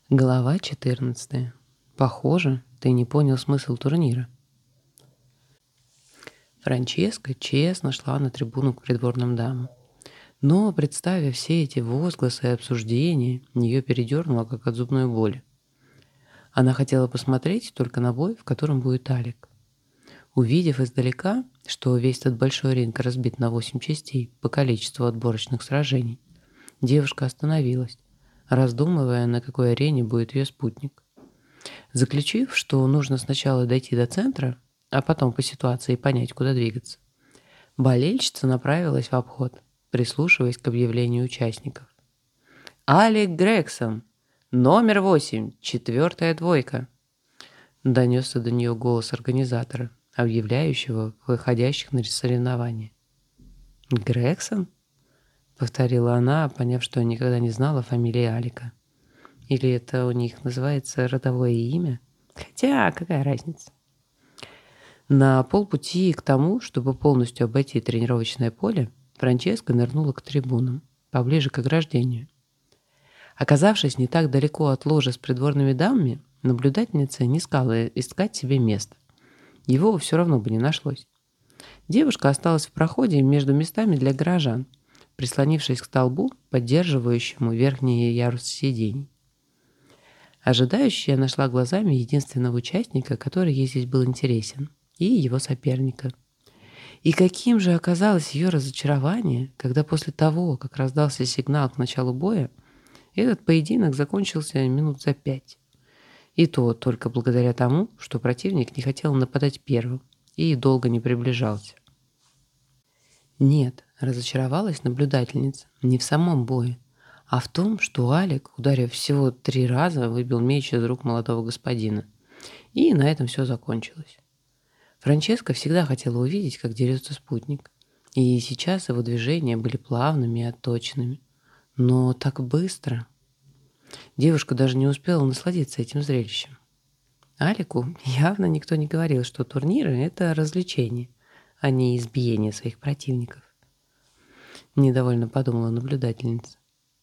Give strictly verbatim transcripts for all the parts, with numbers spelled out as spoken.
Глава четырнадцатая. Похоже, ты не понял смысл турнира. Франческа честно шла на трибуну к придворным дамам. Но, представив все эти возгласы и обсуждения, ее передернуло, как от зубной боли. Она хотела посмотреть только на бой, в котором будет Алик. Увидев издалека, что весь этот большой ринг разбит на восемь частей по количеству отборочных сражений, девушка остановилась, раздумывая, на какой арене будет ее спутник. Заключив, что нужно сначала дойти до центра, а потом по ситуации понять, куда двигаться, болельщица направилась в обход, прислушиваясь к объявлению участников. «Алик Грегсон! Номер восемь! Четвертая двойка!» Донесся до нее голос организатора, объявляющего выходящих на соревнования. «Грегсон?» — повторила она, поняв, что никогда не знала фамилии Алика. Или это у них называется родовое имя? Хотя, какая разница? На полпути к тому, чтобы полностью обойти тренировочное поле, Франческа нырнула к трибунам, поближе к ограждению. Оказавшись не так далеко от ложа с придворными дамами, наблюдательница не стала искать себе место. Его все равно бы не нашлось. Девушка осталась в проходе между местами для горожан, прислонившись к столбу, поддерживающему верхние ярусы сидений. Ожидающая нашла глазами единственного участника, который ей здесь был интересен, и его соперника. И каким же оказалось ее разочарование, когда после того, как раздался сигнал к началу боя, этот поединок закончился минут за пять. И то только благодаря тому, что противник не хотел нападать первым и долго не приближался. Нет, разочаровалась наблюдательница не в самом бое, а в том, что Алик, ударив всего три раза, выбил меч из рук молодого господина. И на этом все закончилось. Франческа всегда хотела увидеть, как дерется спутник. И сейчас его движения были плавными и отточенными. Но так быстро. Девушка даже не успела насладиться этим зрелищем. Алику явно никто не говорил, что турниры — это развлечение, а не избиение своих противников. Недовольно подумала наблюдательница.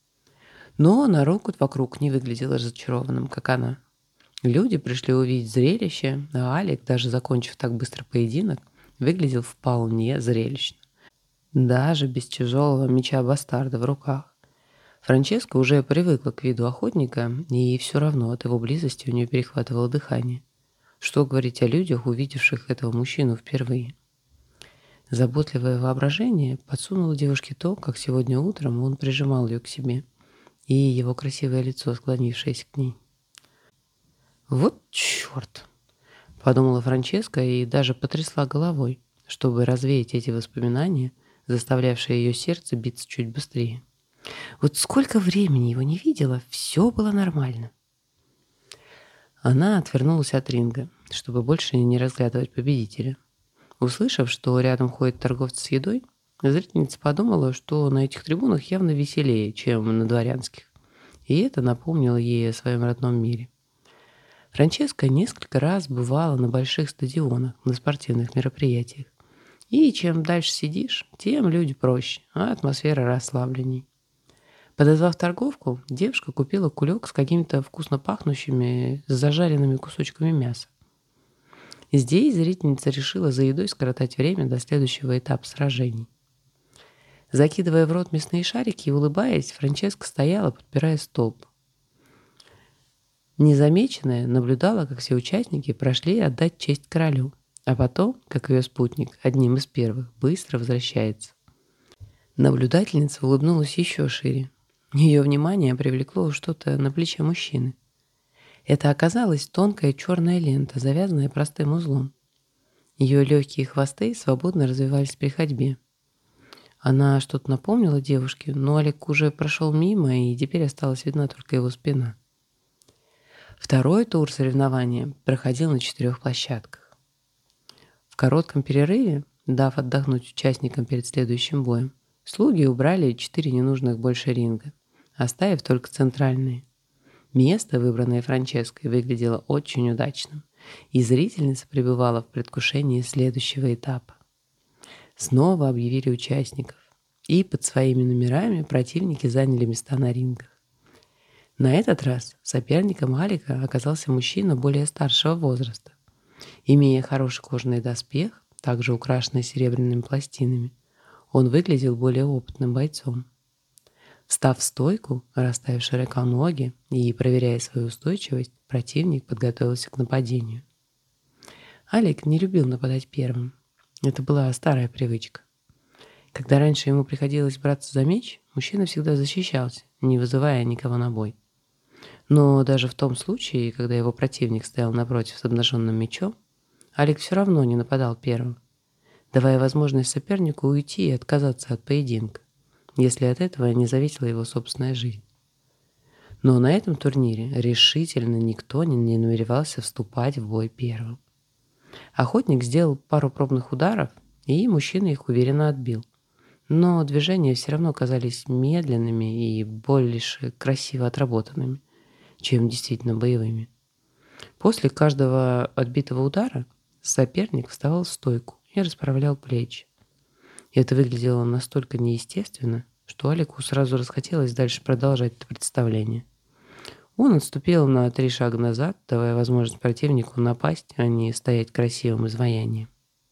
Но народ вокруг не выглядел разочарованным, как она. Люди пришли увидеть зрелище, а Алик, даже закончив так быстро поединок, выглядел вполне зрелищно. Даже без тяжелого меча бастарда в руках. Франческа уже привыкла к виду охотника, и все равно от его близости у нее перехватывало дыхание. Что говорить о людях, увидевших этого мужчину впервые? Заботливое воображение подсунуло девушке то, как сегодня утром он прижимал ее к себе, и его красивое лицо, склонившееся к ней. «Вот черт!» — подумала Франческа и даже потрясла головой, чтобы развеять эти воспоминания, заставлявшие ее сердце биться чуть быстрее. Вот сколько времени его не видела, все было нормально. Она отвернулась от ринга, чтобы больше не разглядывать победителя. Услышав, что рядом ходят торговцы с едой, зрительница подумала, что на этих трибунах явно веселее, чем на дворянских. И это напомнило ей о своем родном мире. Франческа несколько раз бывала на больших стадионах, на спортивных мероприятиях. И чем дальше сидишь, тем люди проще, а атмосфера расслабленней. Подозвав торговку, девушка купила кулек с какими-то вкусно пахнущими зажаренными кусочками мяса. Здесь зрительница решила за едой скоротать время до следующего этапа сражений. Закидывая в рот мясные шарики и улыбаясь, Франческа стояла, подпирая столб. Незамеченная наблюдала, как все участники прошли отдать честь королю, а потом, как ее спутник, одним из первых, быстро возвращается. Наблюдательница улыбнулась еще шире. Ее внимание привлекло что-то на плече мужчины. Это оказалась тонкая черная лента, завязанная простым узлом. Ее легкие хвосты свободно развивались при ходьбе. Она что-то напомнила девушке, но Алик уже прошел мимо, и теперь осталась видна только его спина. Второй тур соревнования проходил на четырех площадках. В коротком перерыве, дав отдохнуть участникам перед следующим боем, слуги убрали четыре ненужных больше ринга, оставив только центральные. Место, выбранное Франческой, выглядело очень удачным, и зрительница пребывала в предвкушении следующего этапа. Снова объявили участников, и под своими номерами противники заняли места на рингах. На этот раз соперником Алика оказался мужчина более старшего возраста. Имея хороший кожаный доспех, также украшенный серебряными пластинами, он выглядел более опытным бойцом. Встав в стойку, расставив широко ноги и проверяя свою устойчивость, противник подготовился к нападению. Алик не любил нападать первым. Это была старая привычка. Когда раньше ему приходилось браться за меч, мужчина всегда защищался, не вызывая никого на бой. Но даже в том случае, когда его противник стоял напротив с обнаженным мечом, Алик все равно не нападал первым, давая возможность сопернику уйти и отказаться от поединка, если от этого не зависела его собственная жизнь. Но на этом турнире решительно никто не намеревался вступать в бой первым. Охотник сделал пару пробных ударов, и мужчина их уверенно отбил. Но движения все равно казались медленными и больше красиво отработанными, чем действительно боевыми. После каждого отбитого удара соперник вставал в стойку и расправлял плечи. Это выглядело настолько неестественно, что Алику сразу расхотелось дальше продолжать это представление. Он отступил на три шага назад, давая возможность противнику напасть, а не стоять красивым изваянием.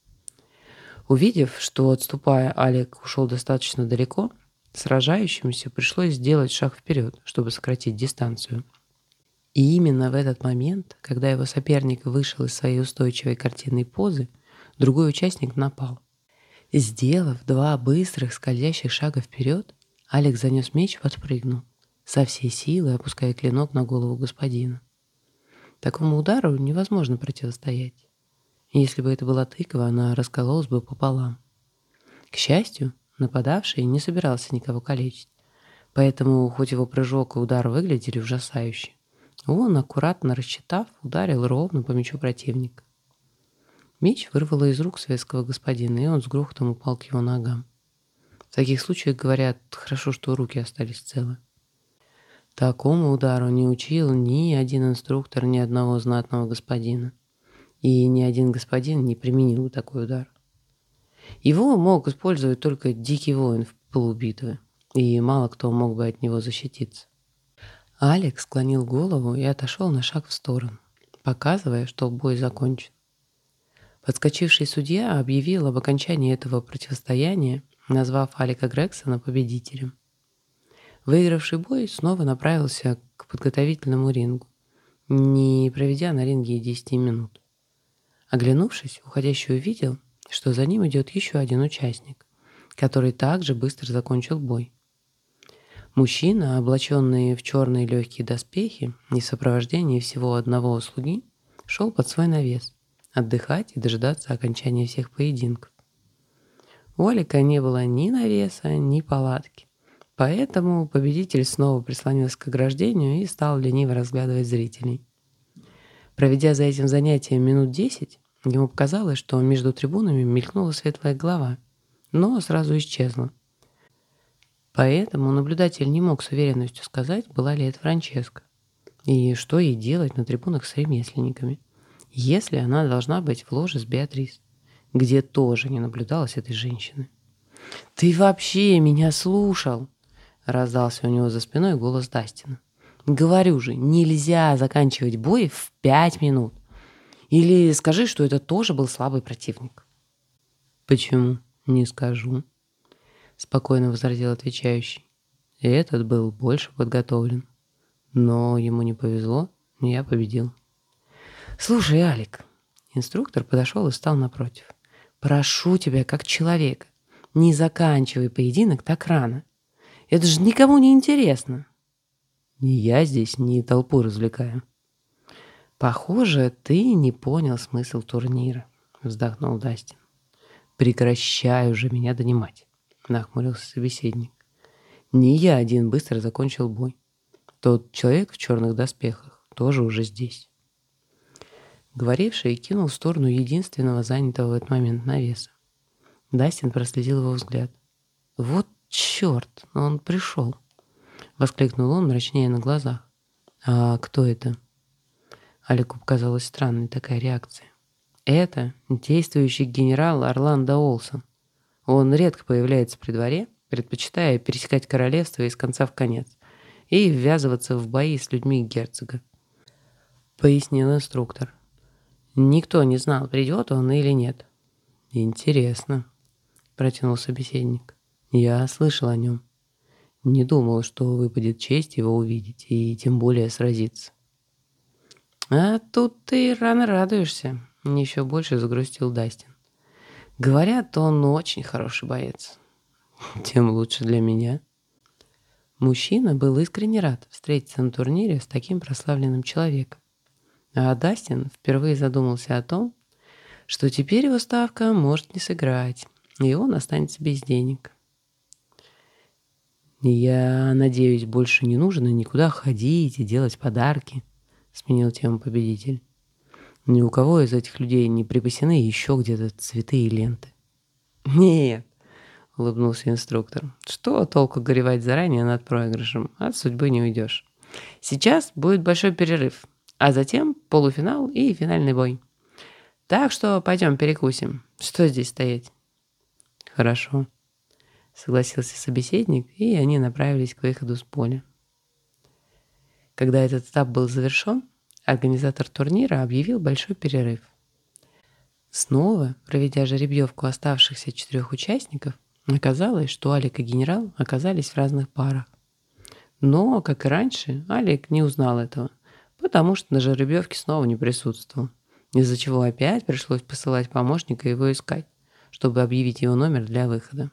Увидев, что, отступая, Алик ушел достаточно далеко, сражающемуся пришлось сделать шаг вперед, чтобы сократить дистанцию. И именно в этот момент, когда его соперник вышел из своей устойчивой картинной позы, другой участник напал. Сделав два быстрых скользящих шага вперед, Алик занес меч и подпрыгнул, со всей силы опуская клинок на голову господина. Такому удару невозможно противостоять. Если бы это была тыква, она раскололась бы пополам. К счастью, нападавший не собирался никого калечить, поэтому, хоть его прыжок и удар выглядели ужасающе, он, аккуратно рассчитав, ударил ровно по мечу противника. Меч вырвало из рук светского господина, и он с грохотом упал к его ногам. В таких случаях говорят, хорошо, что руки остались целы. Такому удару не учил ни один инструктор ни одного знатного господина. И ни один господин не применил такой удар. Его мог использовать только дикий воин в пылу битвы, и мало кто мог бы от него защититься. Алик склонил голову и отошел на шаг в сторону, показывая, что бой закончен. Подскочивший судья объявил об окончании этого противостояния, назвав Алика Грексона победителем. Выигравший бой снова направился к подготовительному рингу, не проведя на ринге и десяти минут. Оглянувшись, уходящий увидел, что за ним идет еще один участник, который также быстро закончил бой. Мужчина, облаченный в черные легкие доспехи и в сопровождении всего одного слуги, шел под свой навес, отдыхать и дожидаться окончания всех поединков. У Алика не было ни навеса, ни палатки, поэтому победитель снова прислонился к ограждению и стал лениво разглядывать зрителей. Проведя за этим занятием минут десять, ему показалось, что между трибунами мелькнула светлая голова, но сразу исчезла. Поэтому наблюдатель не мог с уверенностью сказать, была ли это Франческа, и что ей делать на трибунах с ремесленниками, если она должна быть в ложе с Беатрис, где тоже не наблюдалось этой женщины. «Ты вообще меня слушал?» — раздался у него за спиной голос Дастина. «Говорю же, нельзя заканчивать бой в пять минут. Или скажи, что это тоже был слабый противник». «Почему? Не скажу», — спокойно возразил отвечающий. «Этот был больше подготовлен. Но ему не повезло, и я победил». «Слушай, Алик», — инструктор подошел и встал напротив. «Прошу тебя, как человека, не заканчивай поединок так рано. Это же никому не интересно». «Ни я здесь, ни толпу развлекаю». «Похоже, ты не понял смысл турнира», — вздохнул Дастин. «Прекращай уже меня донимать», — нахмурился собеседник. «Не я один быстро закончил бой. Тот человек в черных доспехах тоже уже здесь». Говоривший кинул в сторону единственного занятого в этот момент навеса. Дастин проследил его взгляд. «Вот черт, он пришел!» — воскликнул он, мрачнее на глазах. «А кто это?» Алику показалась странной такая реакция. «Это действующий генерал Орландо Олсон. Он редко появляется при дворе, предпочитая пересекать королевство из конца в конец, и ввязываться в бои с людьми герцога, пояснил инструктор. Никто не знал, придет он или нет. Интересно, протянул собеседник. Я слышал о нем. Не думал, что выпадет честь его увидеть и тем более сразиться. А тут ты рано радуешься, еще больше загрустил Дастин. Говорят, он очень хороший боец. Тем лучше для меня. Мужчина был искренне рад встретиться на турнире с таким прославленным человеком. А Дастин впервые задумался о том, что теперь его ставка может не сыграть, и он останется без денег. «Я надеюсь, больше не нужно никуда ходить и делать подарки», — сменил тему победитель. «Ни у кого из этих людей не припасены еще где-то цветы и ленты». «Нет», — улыбнулся инструктор, — «что толку горевать заранее над проигрышем? От судьбы не уйдешь. Сейчас будет большой перерыв, а затем полуфинал и финальный бой. Так что пойдем перекусим. Что здесь стоять?» «Хорошо», — согласился собеседник, и они направились к выходу с поля. Когда этот этап был завершен, организатор турнира объявил большой перерыв. Снова, проведя жеребьевку оставшихся четырех участников, оказалось, что Алик и генерал оказались в разных парах. Но, как и раньше, Алик не узнал этого, потому что на жеребьевке снова не присутствовал, из-за чего опять пришлось посылать помощника его искать, чтобы объявить его номер для выхода.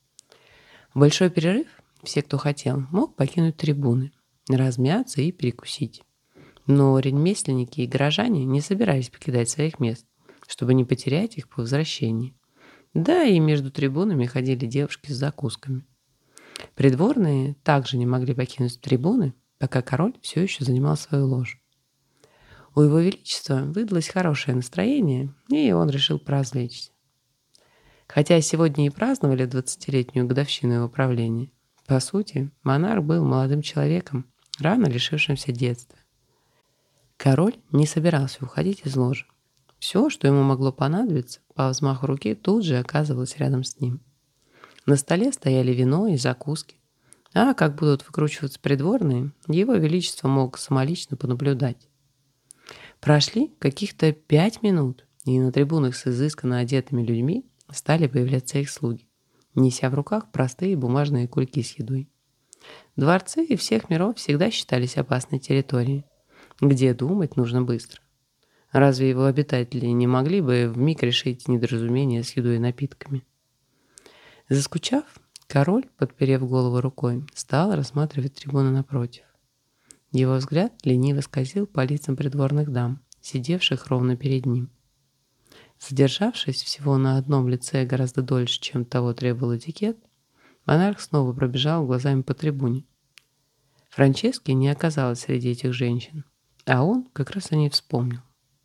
В большой перерыв все, кто хотел, мог покинуть трибуны, размяться и перекусить. Но ремесленники и горожане не собирались покидать своих мест, чтобы не потерять их по возвращении. Да, и между трибунами ходили девушки с закусками. Придворные также не могли покинуть трибуны, пока король все еще занимал свою ложу. У его величества выдалось хорошее настроение, и он решил поразвлечься. Хотя сегодня и праздновали двадцатилетнюю годовщину его правления, по сути, монарх был молодым человеком, рано лишившимся детства. Король не собирался уходить из ложи. Все, что ему могло понадобиться, по взмаху руки тут же оказывалось рядом с ним. На столе стояли вино и закуски, а как будут выкручиваться придворные, его величество мог самолично понаблюдать. Прошли каких-то пять минут, и на трибунах с изысканно одетыми людьми стали появляться их слуги, неся в руках простые бумажные кульки с едой. Дворцы всех миров всегда считались опасной территорией, где думать нужно быстро. Разве его обитатели не могли бы вмиг решить недоразумение с едой и напитками? Заскучав, король, подперев голову рукой, стал рассматривать трибуны напротив. Его взгляд лениво скользил по лицам придворных дам, сидевших ровно перед ним. Задержавшись всего на одном лице гораздо дольше, чем того требовал этикет, монарх снова пробежал глазами по трибуне. Франчески не оказалось среди этих женщин, а он как раз о ней вспомнил.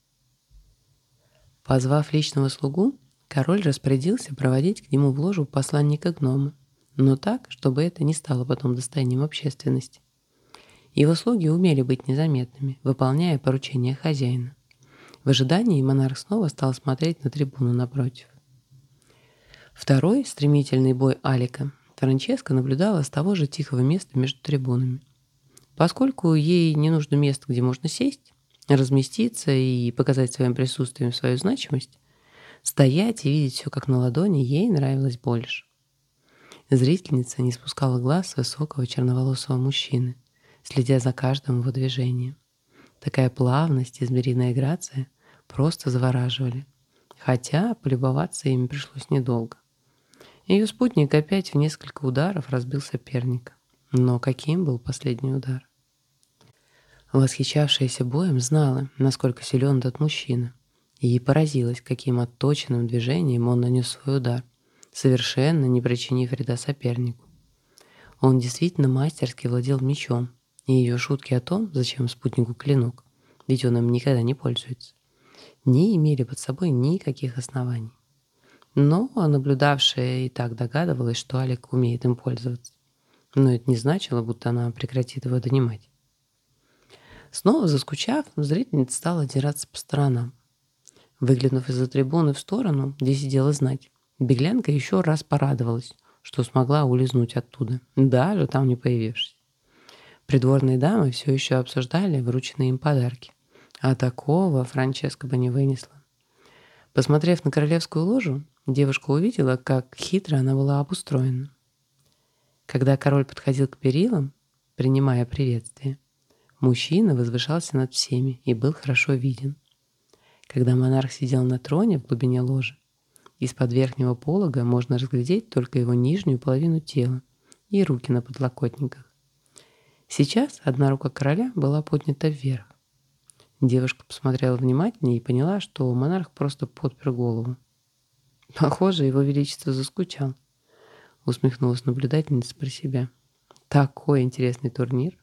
Позвав личного слугу, король распорядился проводить к нему в ложу посланника гнома, но так, чтобы это не стало потом достоянием общественности. Его слуги умели быть незаметными, выполняя поручения хозяина. В ожидании монарх снова стал смотреть на трибуну напротив. Второй стремительный бой Алика Франческа наблюдала с того же тихого места между трибунами. Поскольку ей не нужно место, где можно сесть, разместиться и показать своим присутствием свою значимость, стоять и видеть все как на ладони ей нравилось больше. Зрительница не спускала глаз с высокого черноволосого мужчины, следя за каждым его движением. Такая плавность и звериная грация просто завораживали, хотя полюбоваться ими пришлось недолго. Ее спутник опять в несколько ударов разбил соперника. Но каким был последний удар? Восхищавшаяся боем знала, насколько силен этот мужчина, и поразилась, каким отточенным движением он нанес свой удар, совершенно не причинив вреда сопернику. Он действительно мастерски владел мечом, и ее шутки о том, зачем спутнику клинок, ведь он им никогда не пользуется, не имели под собой никаких оснований. Но наблюдавшая и так догадывалась, что Алик умеет им пользоваться. Но это не значило, будто она прекратит его донимать. Снова заскучав, зрительница стала озираться по сторонам. Выглянув из-за трибуны в сторону, где сидела знать, беглянка еще раз порадовалась, что смогла улизнуть оттуда, даже там не появившись. Придворные дамы все еще обсуждали врученные им подарки, а такого Франческа бы не вынесла. Посмотрев на королевскую ложу, девушка увидела, как хитро она была обустроена. Когда король подходил к перилам, принимая приветствие, мужчина возвышался над всеми и был хорошо виден. Когда монарх сидел на троне в глубине ложи, из-под верхнего полога можно разглядеть только его нижнюю половину тела и руки на подлокотниках. Сейчас одна рука короля была поднята вверх. Девушка посмотрела внимательнее и поняла, что монарх просто подпер голову. «Похоже, его величество заскучал», — усмехнулась наблюдательница про себя. «Такой интересный турнир».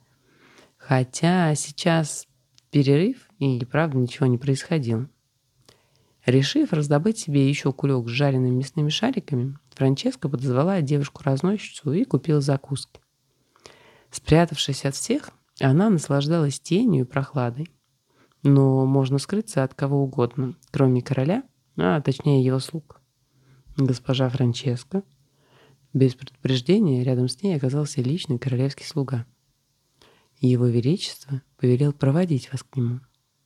Хотя сейчас перерыв, и правда ничего не происходило. Решив раздобыть себе еще кулек с жареными мясными шариками, Франческа подозвала девушку-разносчицу и купила закуски. Спрятавшись от всех, она наслаждалась тенью и прохладой. Но можно скрыться от кого угодно, кроме короля, а точнее его слуг. Госпожа Франческа. Без предупреждения рядом с ней оказался личный королевский слуга. Его Величество повелел проводить вас к нему.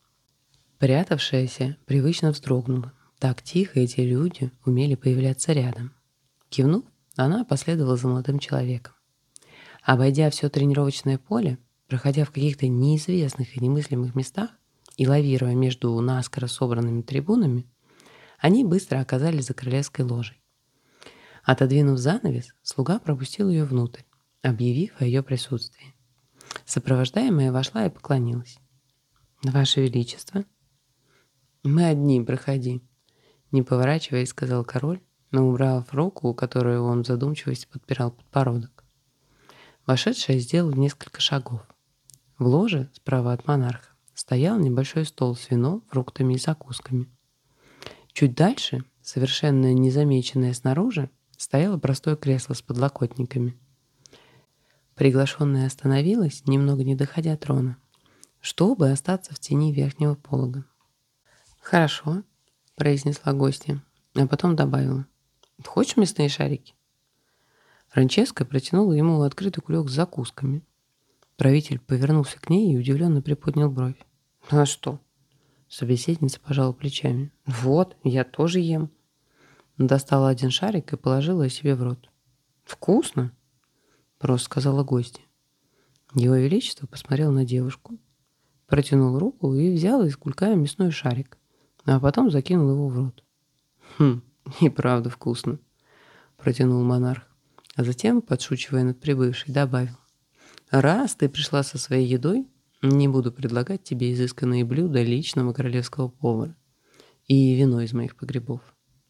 Прятавшаяся привычно вздрогнула. Так тихо эти люди умели появляться рядом. Кивнув, она последовала за молодым человеком. Обойдя все тренировочное поле, проходя в каких-то неизвестных и немыслимых местах и лавируя между наскоро собранными трибунами, они быстро оказались за королевской ложей. Отодвинув занавес, слуга пропустил ее внутрь, объявив о ее присутствии. Сопровождаемая вошла и поклонилась. «Ваше Величество!» «Мы одни, проходи», — не поворачиваясь, сказал король, но убрав руку, которую он в задумчивости подпирал подбородок. Вошедшая сделала несколько шагов. В ложе, справа от монарха, стоял небольшой стол с вином, фруктами и закусками. Чуть дальше, совершенно незамеченное снаружи, стояло простое кресло с подлокотниками. Приглашенная остановилась, немного не доходя трона, чтобы остаться в тени верхнего полога. «Хорошо», — произнесла гостья, а потом добавила. «Хочешь мясные шарики?» Франческа протянула ему открытый кулек с закусками. Правитель повернулся к ней и удивленно приподнял бровь. «Ну а что?» Собеседница пожала плечами. «Вот, я тоже ем». Достала один шарик и положила себе в рот. «Вкусно?» — просто сказала гостья. Его Величество посмотрел на девушку, протянул руку и взял из кулька мясной шарик, а потом закинул его в рот. «Хм, и правда вкусно», — протянул монарх, а затем, подшучивая над прибывшей, добавил. «Раз ты пришла со своей едой, не буду предлагать тебе изысканные блюда личного королевского повара и вино из моих погребов.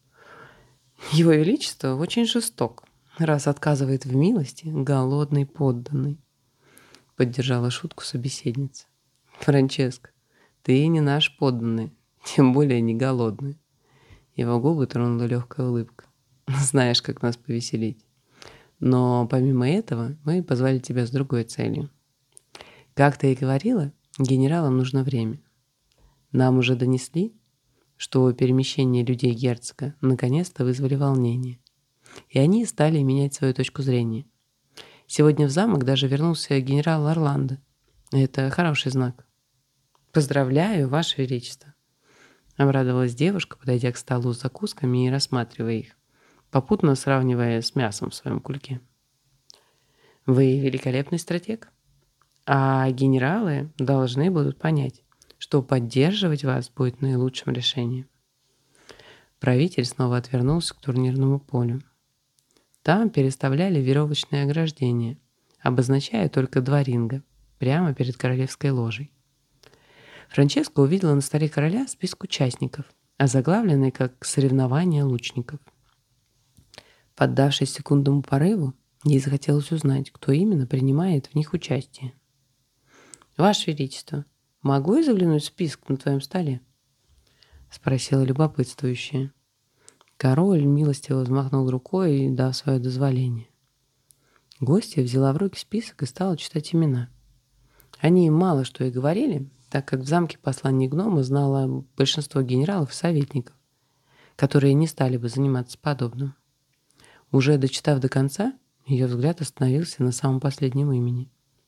Его Величество очень жесток, раз отказывает в милости голодный подданный», — поддержала шутку собеседница. «Франческа, ты не наш подданный, тем более не голодный». Его губы тронула легкая улыбка. «Знаешь, как нас повеселить. Но помимо этого мы позвали тебя с другой целью. Как ты и говорила, генералам нужно время. Нам уже донесли, что перемещение людей герцога наконец-то вызвали волнение, и они стали менять свою точку зрения. Сегодня в замок даже вернулся генерал Орландо. Это хороший знак». «Поздравляю, Ваше Величество», — обрадовалась девушка, подойдя к столу с закусками и рассматривая их, попутно сравнивая с мясом в своем кульке. «Вы великолепный стратег, а генералы должны будут понять, что поддерживать вас будет наилучшим решением». Правитель снова отвернулся к турнирному полю. Там переставляли веревочные ограждения, обозначая только два ринга, прямо перед королевской ложей. Франческа увидела на столе короля список участников, озаглавленный как «Соревнования лучников». Поддавшись секундному порыву, ей захотелось узнать, кто именно принимает в них участие. «Ваше Величество, могу я заглянуть в список на твоем столе?» — спросила любопытствующая. Король милостиво взмахнул рукой, дав свое дозволение. Гостья взяла в руки список и стала читать имена. Они мало что и говорили, так как в замке посланник гнома знала большинство генералов и советников, которые не стали бы заниматься подобным. Уже дочитав до конца, ее взгляд остановился на самом последнем имени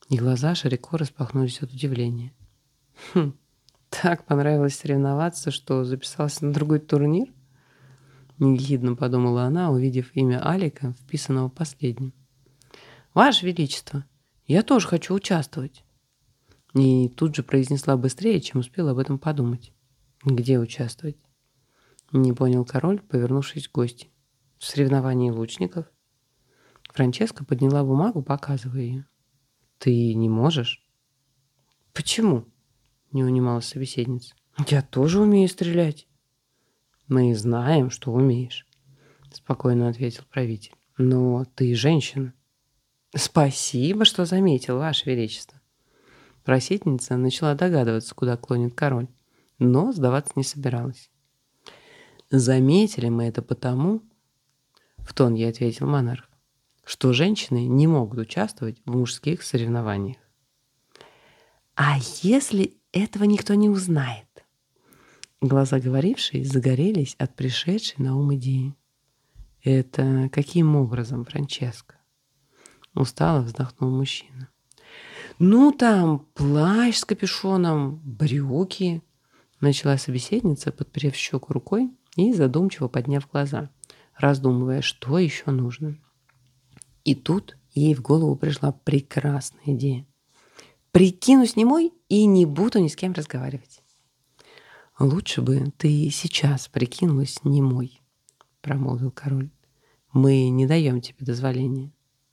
и глаза широко распахнулись от удивления. «Хм, так понравилось соревноваться, что записалась на другой турнир?» Ехидно подумала она, увидев имя Алика, вписанного последним. «Ваше Величество, я тоже хочу участвовать!» И тут же произнесла быстрее, чем успела об этом подумать. «Где участвовать?» Не понял король, повернувшись к гости. «В соревновании лучников?» Франческа подняла бумагу, показывая ее. «Ты не можешь?» «Почему?» — не унималась собеседница. «Я тоже умею стрелять». «Мы знаем, что умеешь», — спокойно ответил правитель. «Но ты женщина». «Спасибо, что заметил, Ваше Величество». Просительница начала догадываться, куда клонит король, но сдаваться не собиралась. «Заметили мы это потому, — в тон ей ответил монарх, — что женщины не могут участвовать в мужских соревнованиях». «А если этого никто не узнает?» Глаза говорившей загорелись от пришедшей на ум идеи. «Это каким образом, Франческа?» Устало вздохнул мужчина. «Ну, там плащ с капюшоном, брюки», — начала собеседница, подперев щеку рукой и задумчиво подняв глаза, раздумывая, что еще нужно. И тут ей в голову пришла прекрасная идея. «Прикинусь немой и не буду ни с кем разговаривать». «Лучше бы ты сейчас прикинулась немой», — промолвил король. «Мы не даем тебе дозволения».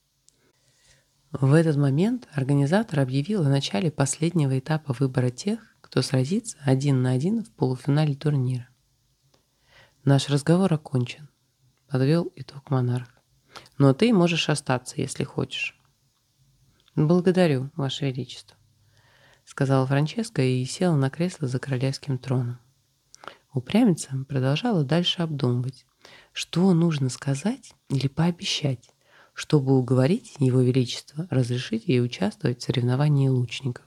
В этот момент организатор объявил о начале последнего этапа выбора тех, кто сразится один на один в полуфинале турнира. «Наш разговор окончен», — подвел итог монарх. «Но ты можешь остаться, если хочешь». «Благодарю, Ваше Величество», — сказала Франческа и села на кресло за королевским троном. Упрямица продолжала дальше обдумывать, что нужно сказать или пообещать, чтобы уговорить Его Величество разрешить ей участвовать в соревновании лучников.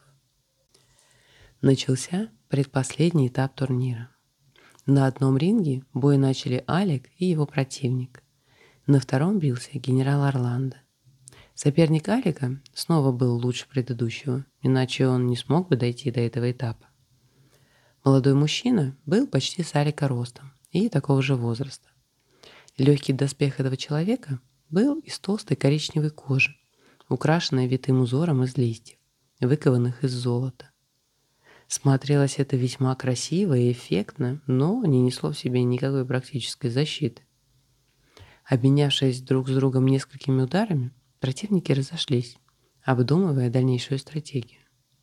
Начался предпоследний этап турнира. На одном ринге бой начали Алик и его противник. На втором бился генерал Орландо. Соперник Алика снова был лучше предыдущего, иначе он не смог бы дойти до этого этапа. Молодой мужчина был почти с Алика ростом и такого же возраста. Легкий доспех этого человека был из толстой коричневой кожи, украшенной витым узором из листьев, выкованных из золота. Смотрелось это весьма красиво и эффектно, но не несло в себе никакой практической защиты. Обменявшись друг с другом несколькими ударами, противники разошлись, обдумывая дальнейшую стратегию.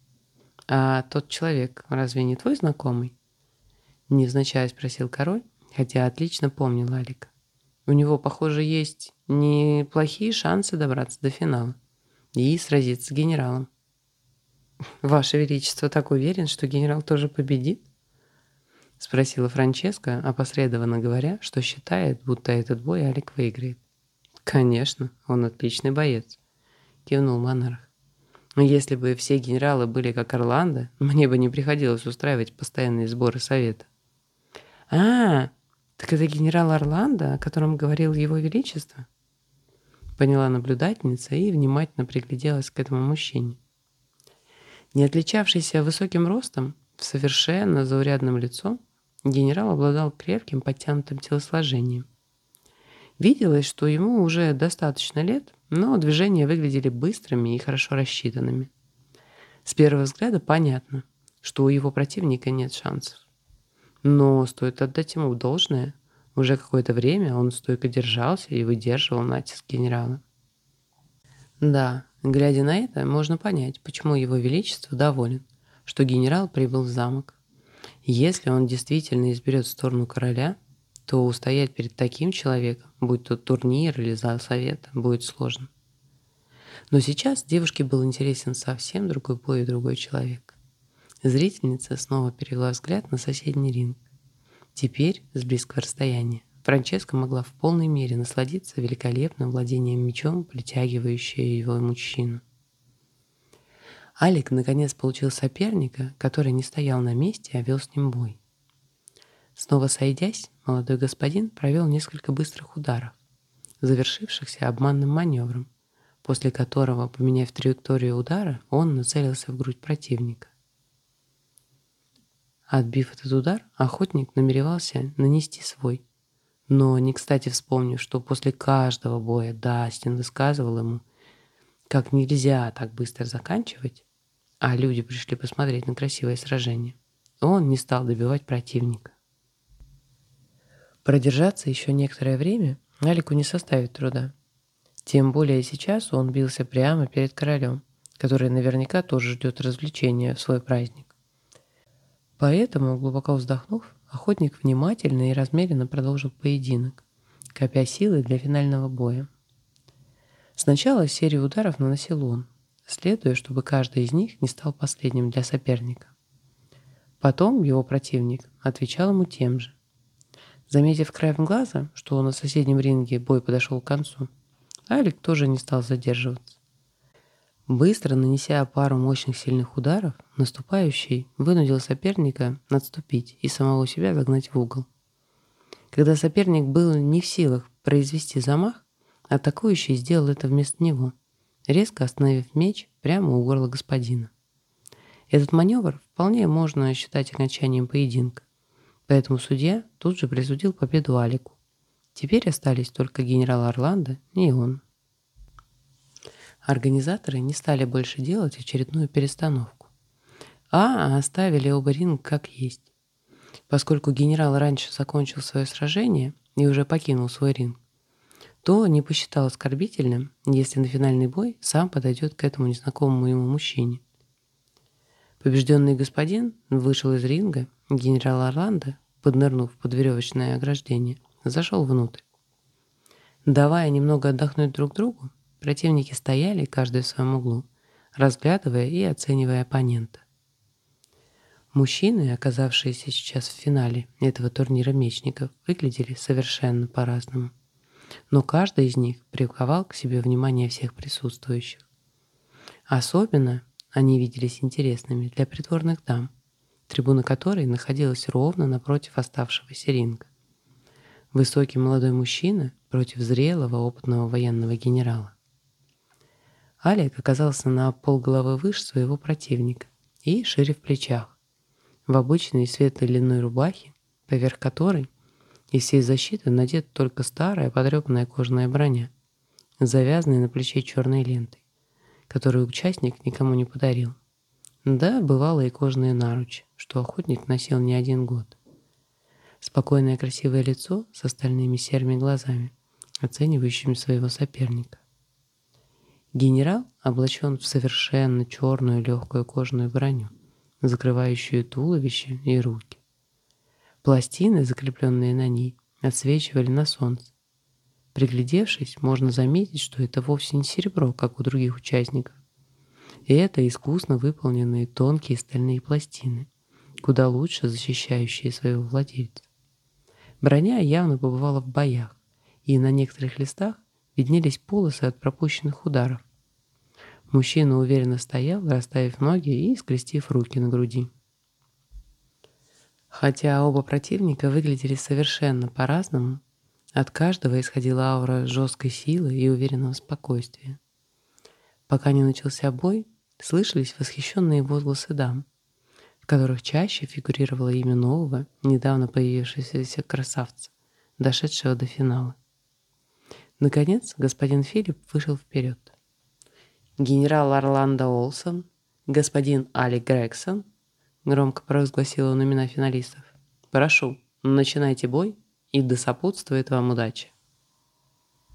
«А тот человек разве не твой знакомый?» Невзначай спросил король, хотя отлично помнил Алика. «У него, похоже, есть неплохие шансы добраться до финала и сразиться с генералом». «Ваше Величество так уверен, что генерал тоже победит?» — спросила Франческа, опосредованно говоря, что считает, будто этот бой Алик выиграет. «Конечно, он отличный боец», — кивнул монарх. «Но если бы все генералы были как Орландо, мне бы не приходилось устраивать постоянные сборы совета». «А, так это генерал Орландо, о котором говорил Его Величество?» Поняла наблюдательница и внимательно пригляделась к этому мужчине. Не отличавшийся высоким ростом, в совершенно заурядным лицом, генерал обладал крепким подтянутым телосложением. Виделось, что ему уже достаточно лет, но движения выглядели быстрыми и хорошо рассчитанными. С первого взгляда понятно, что у его противника нет шансов. Но стоит отдать ему должное, уже какое-то время он стойко держался и выдерживал натиск генерала. Да, глядя на это, можно понять, почему Его Величество доволен, что генерал прибыл в замок. Если он действительно изберет сторону короля, то устоять перед таким человеком, будь то турнир или зал совета, будет сложно. Но сейчас девушке был интересен совсем другой бой и другой человек. Зрительница снова перевела взгляд на соседний ринг. Теперь, с близкого расстояния, Франческа могла в полной мере насладиться великолепным владением мечом, притягивающего его мужчину. Алик наконец получил соперника, который не стоял на месте, а вел с ним бой. Снова сойдясь, молодой господин провел несколько быстрых ударов, завершившихся обманным маневром, после которого, поменяв траекторию удара, он нацелился в грудь противника. Отбив этот удар, охотник намеревался нанести свой, но не кстати вспомнив, что после каждого боя Дастин высказывал ему, как нельзя так быстро заканчивать, а люди пришли посмотреть на красивое сражение, он не стал добивать противника. Продержаться еще некоторое время Алику не составит труда. Тем более сейчас он бился прямо перед королем, который наверняка тоже ждет развлечения в свой праздник. Поэтому, глубоко вздохнув, охотник внимательно и размеренно продолжил поединок, копя силы для финального боя. Сначала серию ударов наносил он, следуя, чтобы каждый из них не стал последним для соперника. Потом его противник отвечал ему тем же. Заметив краем глаза, что на соседнем ринге бой подошел к концу, Алик тоже не стал задерживаться. Быстро нанеся пару мощных сильных ударов, наступающий вынудил соперника отступить и самого себя загнать в угол. Когда соперник был не в силах произвести замах, атакующий сделал это вместо него, резко остановив меч прямо у горла господина. Этот маневр вполне можно считать окончанием поединка, поэтому судья тут же присудил победу Алику. Теперь остались только генерал Орландо и он. Организаторы не стали больше делать очередную перестановку, а оставили оба ринга как есть. Поскольку генерал раньше закончил свое сражение и уже покинул свой ринг, то не посчитал оскорбительным, если на финальный бой сам подойдет к этому незнакомому ему мужчине. Побежденный господин вышел из ринга, генерал Орландо, поднырнув под веревочное ограждение, зашел внутрь. Давая немного отдохнуть друг другу, противники стояли, каждый в своем углу, разглядывая и оценивая оппонента. Мужчины, оказавшиеся сейчас в финале этого турнира мечников, выглядели совершенно по-разному. Но каждый из них приковал к себе внимание всех присутствующих. Особенно они виделись интересными для придворных дам, трибуна которой находилась ровно напротив оставшегося ринга. Высокий молодой мужчина против зрелого опытного военного генерала. Алик оказался на полголовы выше своего противника и шире в плечах, в обычной светлой льняной рубахе, поверх которой из всей защиты надета только старая потрепанная кожаная броня, завязанная на плече черной лентой, которую участник никому не подарил. Да, бывало и кожаные наручи, что охотник носил не один год. Спокойное красивое лицо с остальными серыми глазами, оценивающими своего соперника. Генерал облачен в совершенно черную легкую кожаную броню, закрывающую туловище и руки. Пластины, закрепленные на ней, отсвечивали на солнце. Приглядевшись, можно заметить, что это вовсе не серебро, как у других участников. И это искусно выполненные тонкие стальные пластины, куда лучше защищающие своего владельца. Броня явно побывала в боях, и на некоторых листах виднелись полосы от пропущенных ударов. Мужчина уверенно стоял, расставив ноги и скрестив руки на груди. Хотя оба противника выглядели совершенно по-разному, от каждого исходила аура жесткой силы и уверенного спокойствия. Пока не начался бой, слышались восхищенные возгласы дам, в которых чаще фигурировало имя нового, недавно появившегося красавца, дошедшего до финала. Наконец, господин Филипп вышел вперед. «Генерал Орландо Олсон, господин Алик Грегсон», громко провозгласил он имена финалистов. «Прошу, начинайте бой, и да сопутствует вам удача».